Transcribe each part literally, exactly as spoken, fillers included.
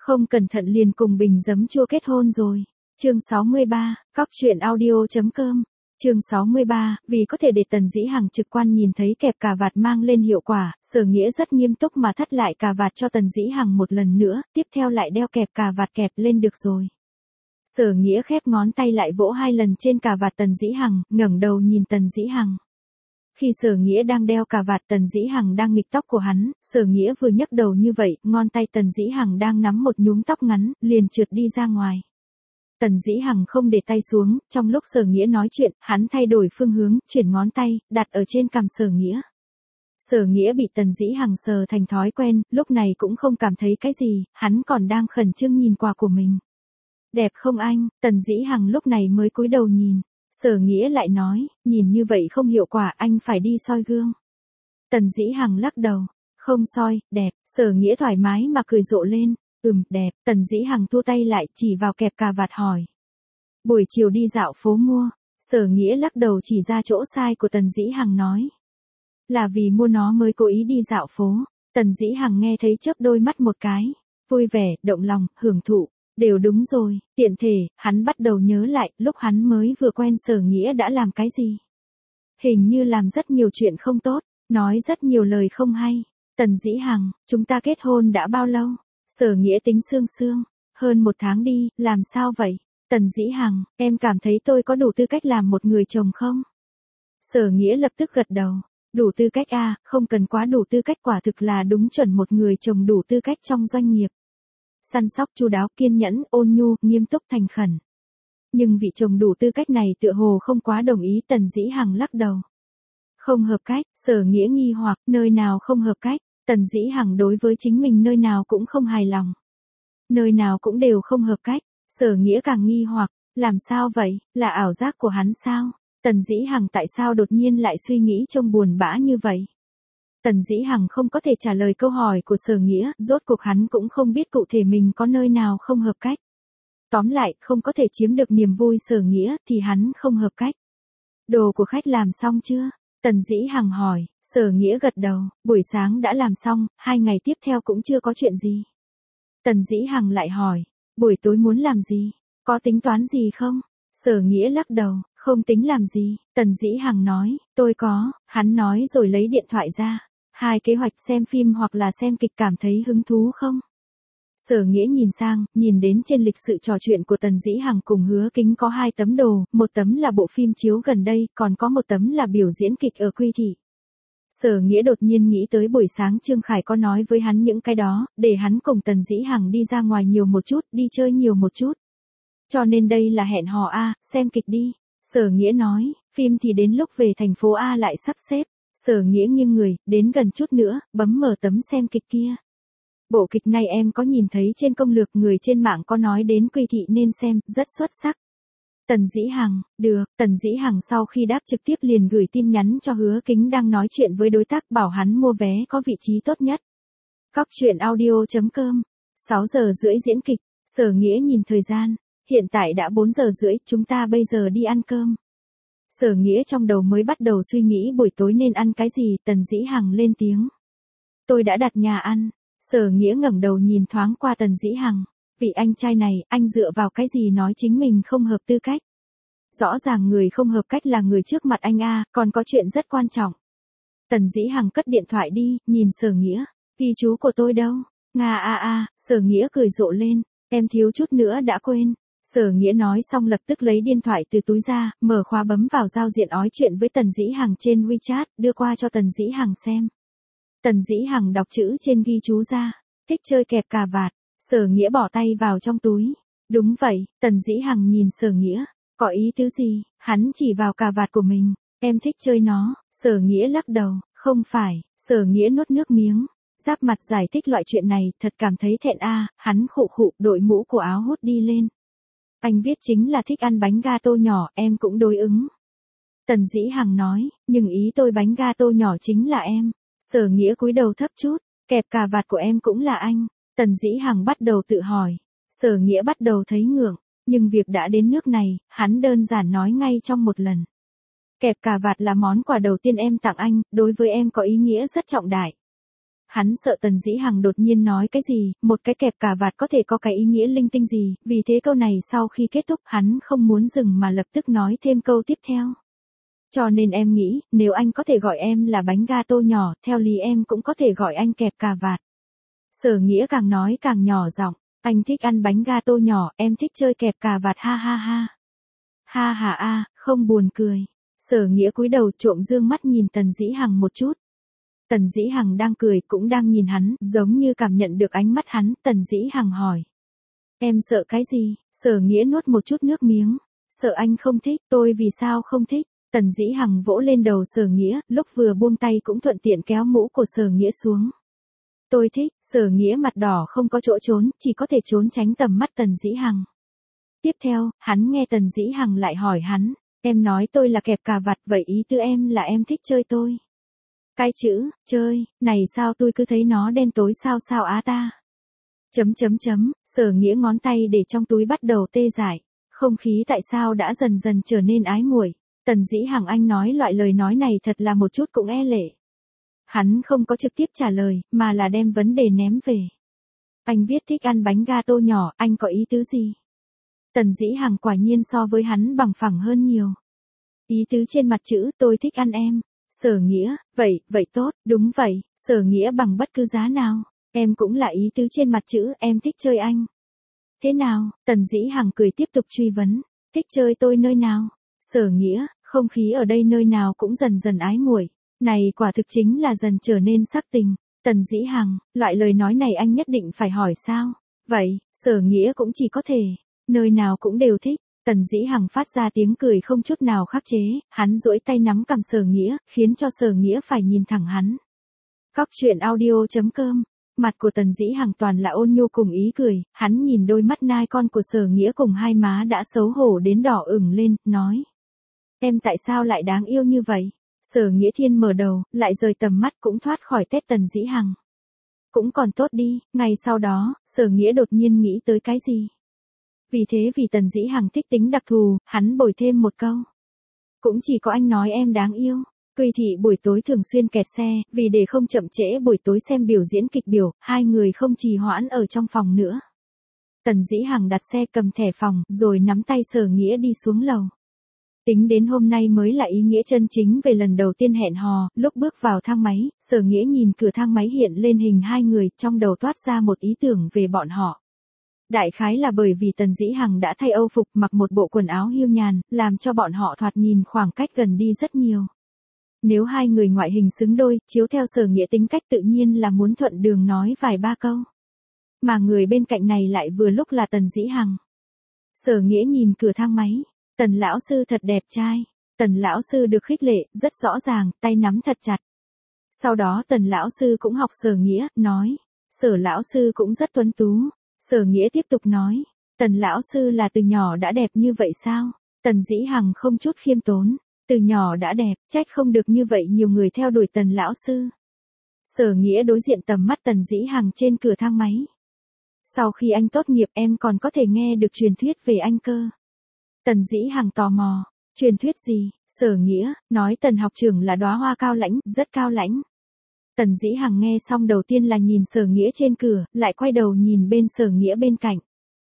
Không cẩn thận liền cùng bình giấm chua kết hôn rồi. Chương sáu mươi ba, cóc truyện audio chấm com. Chương sáu mươi ba, vì có thể để Tần Dĩ Hằng trực quan nhìn thấy kẹp cà vạt mang lên hiệu quả, Sở Nghĩa rất nghiêm túc mà thắt lại cà vạt cho Tần Dĩ Hằng một lần nữa, tiếp theo lại đeo kẹp cà vạt kẹp lên được rồi. Sở Nghĩa khép ngón tay lại vỗ hai lần trên cà vạt Tần Dĩ Hằng, ngẩng đầu nhìn Tần Dĩ Hằng. Khi Sở Nghĩa đang đeo cà vạt Tần Dĩ Hằng đang nghịch tóc của hắn, Sở Nghĩa vừa nhấc đầu như vậy, ngón tay Tần Dĩ Hằng đang nắm một nhúm tóc ngắn, liền trượt đi ra ngoài. Tần Dĩ Hằng không để tay xuống, trong lúc Sở Nghĩa nói chuyện, hắn thay đổi phương hướng, chuyển ngón tay, đặt ở trên cằm Sở Nghĩa. Sở Nghĩa bị Tần Dĩ Hằng sờ thành thói quen, lúc này cũng không cảm thấy cái gì, hắn còn đang khẩn trương nhìn quà của mình. Đẹp không anh? Tần Dĩ Hằng lúc này mới cúi đầu nhìn. Sở Nghĩa lại nói, nhìn như vậy không hiệu quả, anh phải đi soi gương. Tần Dĩ Hằng lắc đầu, không soi, đẹp. Sở Nghĩa thoải mái mà cười rộ lên, ừm, đẹp. Tần Dĩ Hằng thu tay lại, chỉ vào kẹp cà vạt hỏi. Buổi chiều đi dạo phố mua. Sở Nghĩa lắc đầu chỉ ra chỗ sai của Tần Dĩ Hằng nói. Là vì mua nó mới cố ý đi dạo phố. Tần Dĩ Hằng nghe thấy chớp đôi mắt một cái, vui vẻ, động lòng, hưởng thụ. Đều đúng rồi, tiện thể, hắn bắt đầu nhớ lại, lúc hắn mới vừa quen Sở Nghĩa đã làm cái gì. Hình như làm rất nhiều chuyện không tốt, nói rất nhiều lời không hay. Tần Dĩ Hằng, chúng ta kết hôn đã bao lâu? Sở Nghĩa tính xương xương, hơn một tháng đi, làm sao vậy? Tần Dĩ Hằng, em cảm thấy tôi có đủ tư cách làm một người chồng không? Sở Nghĩa lập tức gật đầu, đủ tư cách à, không cần quá đủ tư cách, quả thực là đúng chuẩn một người chồng đủ tư cách trong doanh nghiệp. Săn sóc chu đáo, kiên nhẫn, ôn nhu, nghiêm túc, thành khẩn. Nhưng vị chồng đủ tư cách này tựa hồ không quá đồng ý. Tần Dĩ Hằng lắc đầu. Không hợp cách. Sở Nghĩa nghi hoặc, nơi nào không hợp cách? Tần Dĩ Hằng đối với chính mình nơi nào cũng không hài lòng. Nơi nào cũng đều không hợp cách. Sở Nghĩa càng nghi hoặc, làm sao vậy, là ảo giác của hắn sao? Tần Dĩ Hằng tại sao đột nhiên lại suy nghĩ trông buồn bã như vậy? Tần Dĩ Hằng không có thể trả lời câu hỏi của Sở Nghĩa, rốt cuộc hắn cũng không biết cụ thể mình có nơi nào không hợp cách. Tóm lại, không có thể chiếm được niềm vui Sở Nghĩa thì hắn không hợp cách. Đồ của khách làm xong chưa? Tần Dĩ Hằng hỏi. Sở Nghĩa gật đầu, buổi sáng đã làm xong, hai ngày tiếp theo cũng chưa có chuyện gì. Tần Dĩ Hằng lại hỏi, buổi tối muốn làm gì? Có tính toán gì không? Sở Nghĩa lắc đầu, không tính làm gì. Tần Dĩ Hằng nói, tôi có. Hắn nói rồi lấy điện thoại ra. Hai kế hoạch xem phim hoặc là xem kịch, cảm thấy hứng thú không? Sở Nghĩa nhìn sang, nhìn đến trên lịch sự trò chuyện của Tần Dĩ Hằng cùng Hứa Kính có hai tấm đồ, một tấm là bộ phim chiếu gần đây, còn có một tấm là biểu diễn kịch ở Quy Thị. Sở Nghĩa đột nhiên nghĩ tới buổi sáng Trương Khải có nói với hắn những cái đó, để hắn cùng Tần Dĩ Hằng đi ra ngoài nhiều một chút, đi chơi nhiều một chút. Cho nên đây là hẹn hò A, xem kịch đi. Sở Nghĩa nói, phim thì đến lúc về thành phố A lại sắp xếp. Sở Nghĩa nghiêng người, đến gần chút nữa, bấm mở tấm xem kịch kia. Bộ kịch này em có nhìn thấy trên công lược, người trên mạng có nói đến Quy Thị nên xem, rất xuất sắc. Tần Dĩ Hằng, được. Tần Dĩ Hằng sau khi đáp trực tiếp liền gửi tin nhắn cho Hứa Kính đang nói chuyện với đối tác, bảo hắn mua vé có vị trí tốt nhất. Cóc truyện audio chấm com. sáu giờ rưỡi diễn kịch. Sở Nghĩa nhìn thời gian, hiện tại đã bốn giờ rưỡi, chúng ta bây giờ đi ăn cơm. Sở Nghĩa trong đầu mới bắt đầu suy nghĩ buổi tối nên ăn cái gì. Tần Dĩ Hằng lên tiếng. Tôi đã đặt nhà ăn. Sở Nghĩa ngẩng đầu nhìn thoáng qua Tần Dĩ Hằng. Vị anh trai này, anh dựa vào cái gì nói chính mình không hợp tư cách? Rõ ràng người không hợp cách là người trước mặt anh a, còn có chuyện rất quan trọng. Tần Dĩ Hằng cất điện thoại đi, nhìn Sở Nghĩa. Ghi chú của tôi đâu? Nga a a, Sở Nghĩa cười rộ lên. Em thiếu chút nữa đã quên. Sở Nghĩa nói xong lập tức lấy điện thoại từ túi ra, mở khóa bấm vào giao diện nói chuyện với Tần Dĩ Hằng trên WeChat, đưa qua cho Tần Dĩ Hằng xem. Tần Dĩ Hằng đọc chữ trên ghi chú ra, thích chơi kẹp cà vạt. Sở Nghĩa bỏ tay vào trong túi. Đúng vậy. Tần Dĩ Hằng nhìn Sở Nghĩa, có ý tứ gì? Hắn chỉ vào cà vạt của mình. Em thích chơi nó. Sở Nghĩa lắc đầu, không phải. Sở Nghĩa nuốt nước miếng, giáp mặt giải thích loại chuyện này, thật cảm thấy thẹn a. Hắn khụ khụ, đội mũ của áo hút đi lên. Anh viết chính là thích ăn bánh gato nhỏ, em cũng đối ứng. Tần Dĩ Hằng nói, nhưng ý tôi bánh gato nhỏ chính là em. Sở Nghĩa cúi đầu thấp chút, kẹp cà vạt của em cũng là anh. Tần Dĩ Hằng bắt đầu tự hỏi. Sở Nghĩa bắt đầu thấy ngượng, nhưng việc đã đến nước này, hắn đơn giản nói ngay trong một lần. Kẹp cà vạt là món quà đầu tiên em tặng anh, đối với em có ý nghĩa rất trọng đại. Hắn sợ Tần Dĩ Hằng đột nhiên nói cái gì, một cái kẹp cà vạt có thể có cái ý nghĩa linh tinh gì, vì thế câu này sau khi kết thúc hắn không muốn dừng mà lập tức nói thêm câu tiếp theo. Cho nên em nghĩ, nếu anh có thể gọi em là bánh gato nhỏ, theo lý em cũng có thể gọi anh kẹp cà vạt. Sở Nghĩa càng nói càng nhỏ giọng, anh thích ăn bánh gato nhỏ, em thích chơi kẹp cà vạt ha ha ha. Ha ha a, không buồn cười. Sở Nghĩa cúi đầu trộm dương mắt nhìn Tần Dĩ Hằng một chút. Tần Dĩ Hằng đang cười cũng đang nhìn hắn, giống như cảm nhận được ánh mắt hắn, Tần Dĩ Hằng hỏi. Em sợ cái gì? Sở Nghĩa nuốt một chút nước miếng. Sợ anh không thích, tôi vì sao không thích? Tần Dĩ Hằng vỗ lên đầu Sở Nghĩa, lúc vừa buông tay cũng thuận tiện kéo mũ của Sở Nghĩa xuống. Tôi thích, Sở Nghĩa mặt đỏ không có chỗ trốn, chỉ có thể trốn tránh tầm mắt Tần Dĩ Hằng. Tiếp theo, hắn nghe Tần Dĩ Hằng lại hỏi hắn, em nói tôi là kẹp cà vạt, vậy ý tư em là em thích chơi tôi. Cái chữ, chơi, này sao tôi cứ thấy nó đen tối sao sao á ta. Chấm chấm chấm, Sở Nghĩa ngón tay để trong túi bắt đầu tê dại, không khí tại sao đã dần dần trở nên ái muội. Tần Dĩ Hằng anh nói loại lời nói này thật là một chút cũng e lệ. Hắn không có trực tiếp trả lời, mà là đem vấn đề ném về. Anh viết thích ăn bánh gato nhỏ, anh có ý tứ gì? Tần Dĩ Hằng quả nhiên so với hắn bằng phẳng hơn nhiều. Ý tứ trên mặt chữ tôi thích ăn em. Sở Nghĩa, vậy, vậy tốt, đúng vậy, Sở Nghĩa bằng bất cứ giá nào. Em cũng là ý tứ trên mặt chữ em thích chơi anh. Thế nào? Tần Dĩ Hằng cười tiếp tục truy vấn. Thích chơi tôi nơi nào? Sở Nghĩa, không khí ở đây nơi nào cũng dần dần ái muội. Này quả thực chính là dần trở nên sắc tình. Tần Dĩ Hằng, loại lời nói này anh nhất định phải hỏi sao? Vậy, Sở Nghĩa cũng chỉ có thể. Nơi nào cũng đều thích. Tần Dĩ Hằng phát ra tiếng cười không chút nào khắc chế, hắn duỗi tay nắm cằm Sở Nghĩa, khiến cho Sở Nghĩa phải nhìn thẳng hắn. Cóc truyện audio chấm com. Mặt của Tần Dĩ Hằng toàn là ôn nhu cùng ý cười, hắn nhìn đôi mắt nai con của Sở Nghĩa cùng hai má đã xấu hổ đến đỏ ửng lên, nói. Em tại sao lại đáng yêu như vậy? Sở Nghĩa Thiên mở đầu, lại rời tầm mắt cũng thoát khỏi tết Tần Dĩ Hằng. Cũng còn tốt đi, ngày sau đó, Sở Nghĩa đột nhiên nghĩ tới cái gì? Vì thế vì Tần Dĩ Hằng thích tính đặc thù, hắn bồi thêm một câu. Cũng chỉ có anh nói em đáng yêu. Quy Thị buổi tối thường xuyên kẹt xe, vì để không chậm trễ buổi tối xem biểu diễn kịch biểu, hai người không trì hoãn ở trong phòng nữa. Tần Dĩ Hằng đặt xe cầm thẻ phòng, rồi nắm tay Sở Nghĩa đi xuống lầu. Tính đến hôm nay mới là ý nghĩa chân chính về lần đầu tiên hẹn hò, lúc bước vào thang máy, Sở Nghĩa nhìn cửa thang máy hiện lên hình hai người, trong đầu toát ra một ý tưởng về bọn họ. Đại khái là bởi vì Tần Dĩ Hằng đã thay âu phục mặc một bộ quần áo hiu nhàn, làm cho bọn họ thoạt nhìn khoảng cách gần đi rất nhiều. Nếu hai người ngoại hình xứng đôi, chiếu theo Sở Nghĩa tính cách tự nhiên là muốn thuận đường nói vài ba câu. Mà người bên cạnh này lại vừa lúc là Tần Dĩ Hằng. Sở Nghĩa nhìn cửa thang máy, Tần lão sư thật đẹp trai. Tần lão sư được khích lệ, rất rõ ràng, tay nắm thật chặt. Sau đó Tần lão sư cũng học Sở Nghĩa, nói, Sở lão sư cũng rất tuấn tú. Sở Nghĩa tiếp tục nói, Tần lão sư là từ nhỏ đã đẹp như vậy sao? Tần Dĩ Hằng không chút khiêm tốn, từ nhỏ đã đẹp, trách không được như vậy nhiều người theo đuổi Tần lão sư. Sở Nghĩa đối diện tầm mắt Tần Dĩ Hằng trên cửa thang máy. Sau khi anh tốt nghiệp em còn có thể nghe được truyền thuyết về anh cơ. Tần Dĩ Hằng tò mò, truyền thuyết gì? Sở Nghĩa, nói Tần học trưởng là đóa hoa cao lãnh, rất cao lãnh. Tần Dĩ Hằng nghe xong đầu tiên là nhìn Sở Nghĩa trên cửa, lại quay đầu nhìn bên Sở Nghĩa bên cạnh.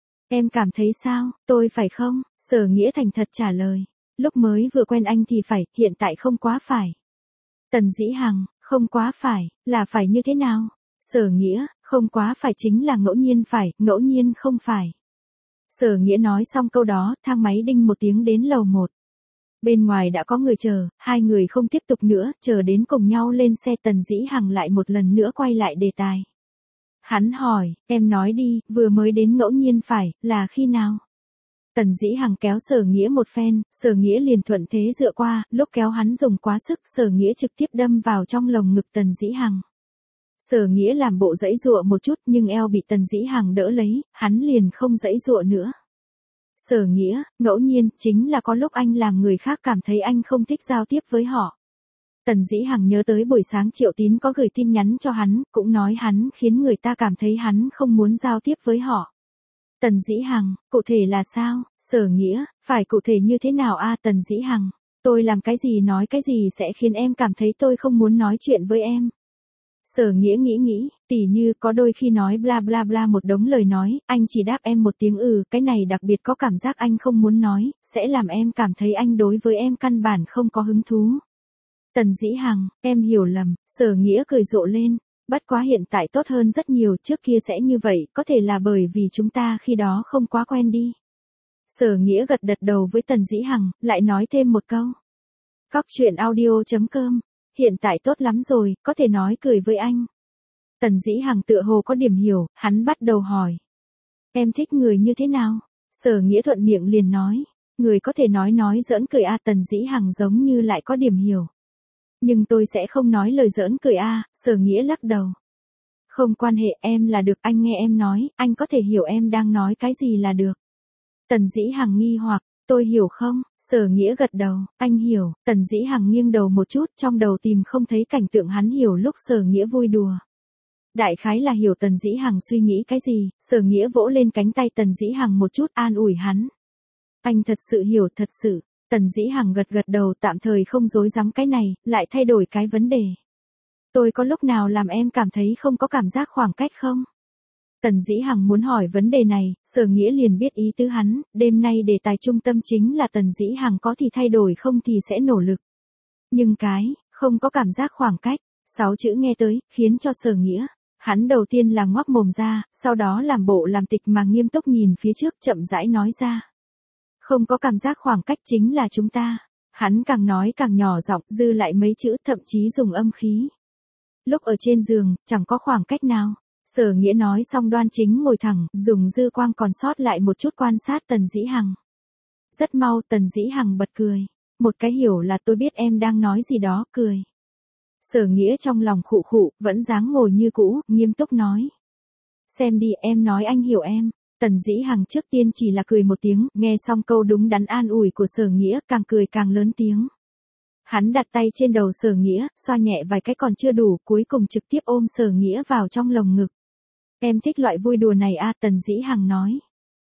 Em cảm thấy sao, tôi phải không? Sở Nghĩa thành thật trả lời. Lúc mới vừa quen anh thì phải, hiện tại không quá phải. Tần Dĩ Hằng, không quá phải, là phải như thế nào? Sở Nghĩa, không quá phải chính là ngẫu nhiên phải, ngẫu nhiên không phải. Sở Nghĩa nói xong câu đó, thang máy đinh một tiếng đến lầu một. Bên ngoài đã có người chờ, hai người không tiếp tục nữa, chờ đến cùng nhau lên xe. Tần Dĩ Hằng lại một lần nữa quay lại đề tài. Hắn hỏi, em nói đi, vừa mới đến ngẫu nhiên phải, là khi nào? Tần Dĩ Hằng kéo Sở Nghĩa một phen, Sở Nghĩa liền thuận thế dựa qua, lúc kéo hắn dùng quá sức, Sở Nghĩa trực tiếp đâm vào trong lồng ngực Tần Dĩ Hằng. Sở Nghĩa làm bộ giãy giụa một chút nhưng eo bị Tần Dĩ Hằng đỡ lấy, hắn liền không giãy giụa nữa. Sở Nghĩa, ngẫu nhiên, chính là có lúc anh làm người khác cảm thấy anh không thích giao tiếp với họ. Tần Dĩ Hằng nhớ tới buổi sáng Triệu Tín có gửi tin nhắn cho hắn, cũng nói hắn khiến người ta cảm thấy hắn không muốn giao tiếp với họ. Tần Dĩ Hằng, cụ thể là sao? Sở Nghĩa, phải cụ thể như thế nào a? Tần Dĩ Hằng, tôi làm cái gì nói cái gì sẽ khiến em cảm thấy tôi không muốn nói chuyện với em? Sở Nghĩa nghĩ nghĩ, tỉ như có đôi khi nói bla bla bla một đống lời nói, anh chỉ đáp em một tiếng ừ, cái này đặc biệt có cảm giác anh không muốn nói, sẽ làm em cảm thấy anh đối với em căn bản không có hứng thú. Tần Dĩ Hằng, em hiểu lầm, Sở Nghĩa cười rộ lên, bất quá hiện tại tốt hơn rất nhiều, trước kia sẽ như vậy, có thể là bởi vì chúng ta khi đó không quá quen đi. Sở Nghĩa gật gật đầu với Tần Dĩ Hằng, lại nói thêm một câu. Cóc truyện audio chấm com, hiện tại tốt lắm rồi, có thể nói cười với anh. Tần Dĩ Hằng tựa hồ có điểm hiểu, hắn bắt đầu hỏi. Em thích người như thế nào? Sở Nghĩa thuận miệng liền nói. Người có thể nói nói giỡn cười a. Tần Dĩ Hằng giống như lại có điểm hiểu. Nhưng tôi sẽ không nói lời giỡn cười a. Sở Nghĩa lắc đầu. Không quan hệ, em là được, anh nghe em nói, anh có thể hiểu em đang nói cái gì là được. Tần Dĩ Hằng nghi hoặc, tôi hiểu không? Sở Nghĩa gật đầu, anh hiểu. Tần Dĩ Hằng nghiêng đầu một chút, trong đầu tìm không thấy cảnh tượng hắn hiểu lúc Sở Nghĩa vui đùa. Đại khái là hiểu Tần Dĩ Hằng suy nghĩ cái gì, Sở Nghĩa vỗ lên cánh tay Tần Dĩ Hằng một chút an ủi hắn. Anh thật sự hiểu, thật sự. Tần Dĩ Hằng gật gật đầu, tạm thời không dối dám cái này, lại thay đổi cái vấn đề. Tôi có lúc nào làm em cảm thấy không có cảm giác khoảng cách không? Tần Dĩ Hằng muốn hỏi vấn đề này, Sở Nghĩa liền biết ý tứ hắn, đêm nay đề tài trung tâm chính là Tần Dĩ Hằng có thì thay đổi không thì sẽ nỗ lực. Nhưng cái, không có cảm giác khoảng cách, sáu chữ nghe tới, khiến cho Sở Nghĩa. Hắn đầu tiên là ngoác mồm ra, sau đó làm bộ làm tịch mà nghiêm túc nhìn phía trước chậm rãi nói ra. Không có cảm giác khoảng cách chính là chúng ta. Hắn càng nói càng nhỏ giọng, dư lại mấy chữ, thậm chí dùng âm khí. Lúc ở trên giường, chẳng có khoảng cách nào. Sở Nghĩa nói xong đoan chính ngồi thẳng, dùng dư quang còn sót lại một chút quan sát Tần Dĩ Hằng. Rất mau Tần Dĩ Hằng bật cười. Một cái hiểu là tôi biết em đang nói gì đó, cười. Sở Nghĩa trong lòng khụ khụ, vẫn dáng ngồi như cũ, nghiêm túc nói. Xem đi, em nói anh hiểu em. Tần Dĩ Hằng trước tiên chỉ là cười một tiếng, nghe xong câu đúng đắn an ủi của Sở Nghĩa, càng cười càng lớn tiếng. Hắn đặt tay trên đầu Sở Nghĩa, xoa nhẹ vài cái còn chưa đủ, cuối cùng trực tiếp ôm Sở Nghĩa vào trong lồng ngực. Em thích loại vui đùa này a. Tần Dĩ Hằng nói.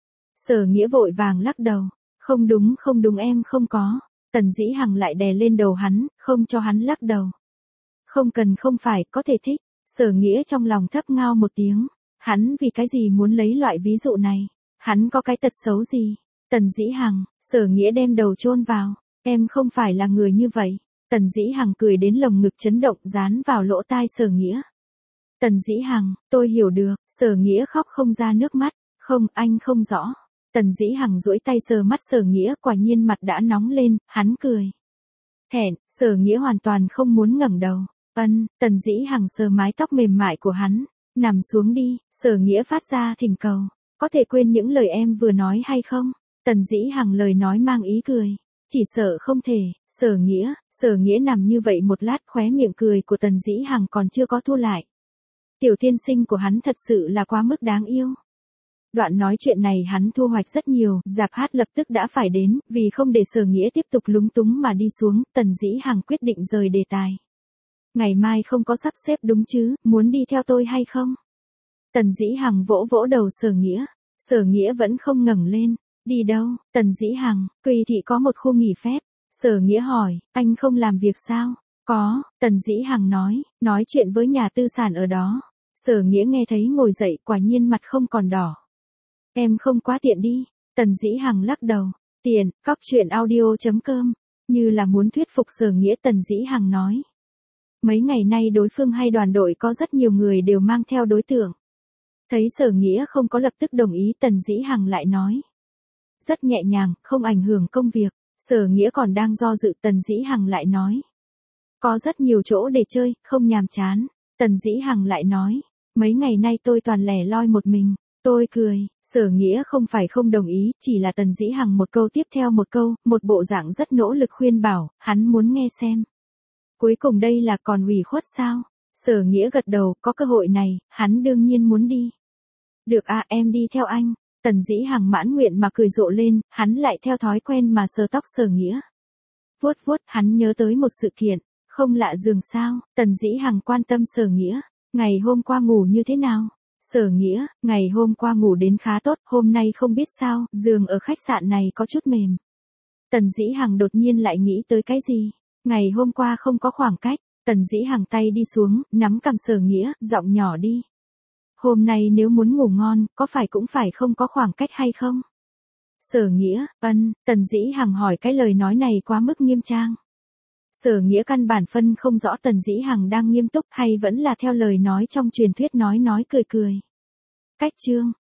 Sở Nghĩa vội vàng lắc đầu. Không đúng không đúng, em không có. Tần Dĩ Hằng lại đè lên đầu hắn, không cho hắn lắc đầu. Không cần, không phải, có thể thích. Sở Nghĩa trong lòng thấp ngao một tiếng. Hắn vì cái gì muốn lấy loại ví dụ này? Hắn có cái tật xấu gì? Tần Dĩ Hằng, Sở Nghĩa đem đầu chôn vào. Em không phải là người như vậy. Tần Dĩ Hằng cười đến lồng ngực chấn động, dán vào lỗ tai Sở Nghĩa. Tần Dĩ Hằng, tôi hiểu được. Sở Nghĩa khóc không ra nước mắt. Không, anh không rõ. Tần Dĩ Hằng duỗi tay sờ mắt Sở Nghĩa, quả nhiên mặt đã nóng lên, hắn cười. Thẹn, Sở Nghĩa hoàn toàn không muốn ngẩng đầu. Ân, Tần Dĩ Hằng sờ mái tóc mềm mại của hắn. Nằm xuống đi, Sở Nghĩa phát ra thỉnh cầu. Có thể quên những lời em vừa nói hay không? Tần Dĩ Hằng lời nói mang ý cười. Chỉ sợ không thể. Sở Nghĩa, Sở Nghĩa nằm như vậy một lát, khóe miệng cười của Tần Dĩ Hằng còn chưa có thu lại. Tiểu tiên sinh của hắn thật sự là quá mức đáng yêu. Đoạn nói chuyện này hắn thu hoạch rất nhiều, dạp hát lập tức đã phải đến, vì không để Sở Nghĩa tiếp tục lúng túng mà đi xuống, Tần Dĩ Hằng quyết định rời đề tài. Ngày mai không có sắp xếp đúng chứ, muốn đi theo tôi hay không? Tần Dĩ Hằng vỗ vỗ đầu Sở Nghĩa. Sở Nghĩa vẫn không ngẩng lên. Đi đâu? Tần Dĩ Hằng, Quỳ thị có một khu nghỉ phép. Sở Nghĩa hỏi, anh không làm việc sao? Có, Tần Dĩ Hằng nói, nói chuyện với nhà tư sản ở đó. Sở Nghĩa nghe thấy ngồi dậy, quả nhiên mặt không còn đỏ. Em không quá tiện đi. Tần Dĩ Hằng lắc đầu. Tiện, cóc truyện audio chấm com. Như là muốn thuyết phục Sở Nghĩa, Tần Dĩ Hằng nói. Mấy ngày nay đối phương hay đoàn đội có rất nhiều người đều mang theo đối tượng. Thấy Sở Nghĩa không có lập tức đồng ý, Tần Dĩ Hằng lại nói. Rất nhẹ nhàng, không ảnh hưởng công việc. Sở Nghĩa còn đang do dự, Tần Dĩ Hằng lại nói. Có rất nhiều chỗ để chơi, không nhàm chán. Tần Dĩ Hằng lại nói. Mấy ngày nay tôi toàn lẻ loi một mình. Tôi cười. Sở Nghĩa không phải không đồng ý, chỉ là Tần Dĩ Hằng một câu tiếp theo một câu, một bộ dạng rất nỗ lực khuyên bảo, hắn muốn nghe xem. Cuối cùng đây là còn ủy khuất sao? Sở Nghĩa gật đầu, có cơ hội này, hắn đương nhiên muốn đi. Được à, em đi theo anh. Tần Dĩ Hằng mãn nguyện mà cười rộ lên, hắn lại theo thói quen mà sờ tóc Sở Nghĩa. Vuốt vuốt, hắn nhớ tới một sự kiện, không lạ giường sao? Tần Dĩ Hằng quan tâm Sở Nghĩa, ngày hôm qua ngủ như thế nào? Sở Nghĩa, ngày hôm qua ngủ đến khá tốt, hôm nay không biết sao, giường ở khách sạn này có chút mềm. Tần Dĩ Hằng đột nhiên lại nghĩ tới cái gì? Ngày hôm qua không có khoảng cách, Tần Dĩ Hằng tay đi xuống, nắm cằm Sở Nghĩa, giọng nhỏ đi. Hôm nay nếu muốn ngủ ngon, có phải cũng phải không có khoảng cách hay không? Sở Nghĩa, ân, Tần Dĩ Hằng hỏi cái lời nói này quá mức nghiêm trang. Sở Nghĩa căn bản phân không rõ Tần Dĩ Hằng đang nghiêm túc hay vẫn là theo lời nói trong truyền thuyết nói nói cười cười. Cách chương.